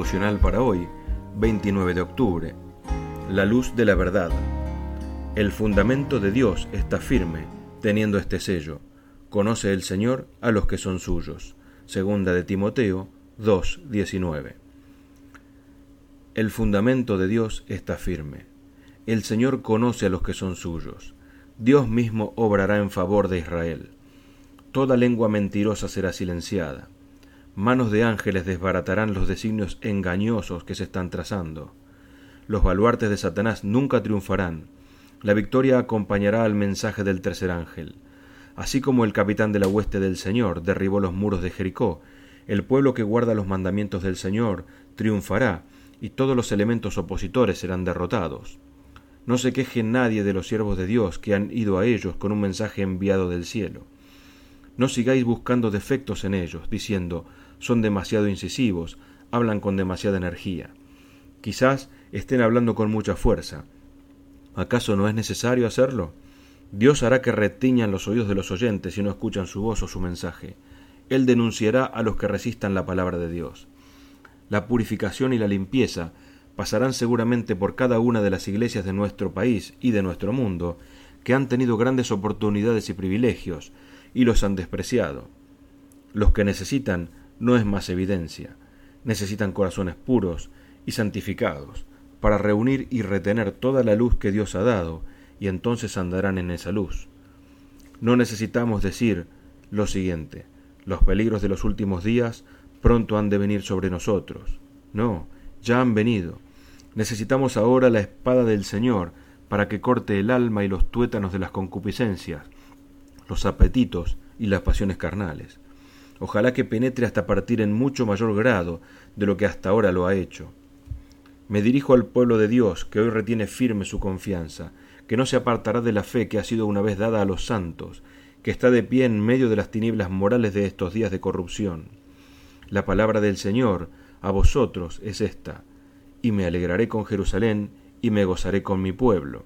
devocional para hoy, 29 de octubre. La luz de la verdad. El fundamento de Dios está firme, teniendo este sello: conoce el Señor a los que son suyos. Segunda de Timoteo 2:19. El fundamento de Dios está firme. El Señor conoce a los que son suyos. Dios mismo obrará en favor de Israel. Toda lengua mentirosa será silenciada. Manos de ángeles desbaratarán los designios engañosos que se están trazando. Los baluartes de Satanás nunca triunfarán. La victoria acompañará al mensaje del tercer ángel. Así como el capitán de la hueste del Señor derribó los muros de Jericó, el pueblo que guarda los mandamientos del Señor triunfará, y todos los elementos opositores serán derrotados. No se queje nadie de los siervos de Dios que han ido a ellos con un mensaje enviado del cielo. No sigáis buscando defectos en ellos, diciendo: son demasiado incisivos, hablan con demasiada energía. Quizás estén hablando con mucha fuerza. ¿Acaso no es necesario hacerlo? Dios hará que retiñan los oídos de los oyentes si no escuchan su voz o su mensaje. Él denunciará a los que resistan la palabra de Dios. La purificación y la limpieza pasarán seguramente por cada una de las iglesias de nuestro país y de nuestro mundo, que han tenido grandes oportunidades y privilegios, y los han despreciado. Los que necesitan no es más evidencia, necesitan corazones puros y santificados, para reunir y retener toda la luz que Dios ha dado, y entonces andarán en esa luz. No necesitamos decir lo siguiente: los peligros de los últimos días pronto han de venir sobre nosotros. No, ya han venido. Necesitamos ahora la espada del Señor para que corte el alma y los tuétanos de las concupiscencias, los apetitos y las pasiones carnales. Ojalá que penetre hasta partir en mucho mayor grado de lo que hasta ahora lo ha hecho. Me dirijo al pueblo de Dios, que hoy retiene firme su confianza, que no se apartará de la fe que ha sido una vez dada a los santos, que está de pie en medio de las tinieblas morales de estos días de corrupción. La palabra del Señor a vosotros es esta: y me alegraré con Jerusalén, y me gozaré con mi pueblo.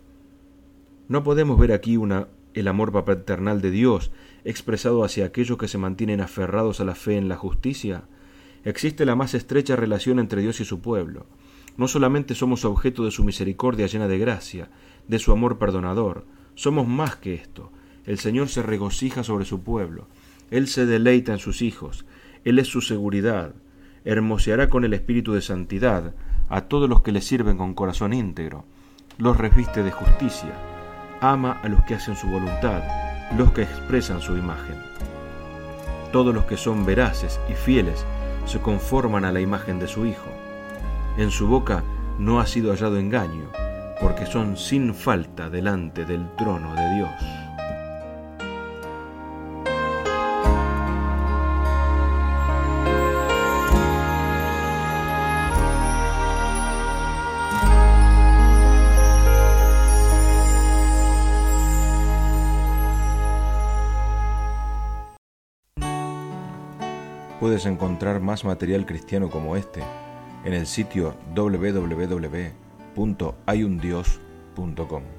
¿No podemos ver aquí el amor paternal de Dios expresado hacia aquellos que se mantienen aferrados a la fe en la justicia? Existe la más estrecha relación entre Dios y su pueblo. No solamente somos objeto de su misericordia llena de gracia, de su amor perdonador, somos más que esto. El Señor se regocija sobre su pueblo, Él se deleita en sus hijos, Él es su seguridad, hermoseará con el espíritu de santidad a todos los que le sirven con corazón íntegro, los reviste de justicia, ama a los que hacen su voluntad, los que expresan su imagen. Todos los que son veraces y fieles se conforman a la imagen de su Hijo. En su boca no ha sido hallado engaño, porque son sin falta delante del trono de Dios. Puedes encontrar más material cristiano como este en el sitio www.hayundios.com.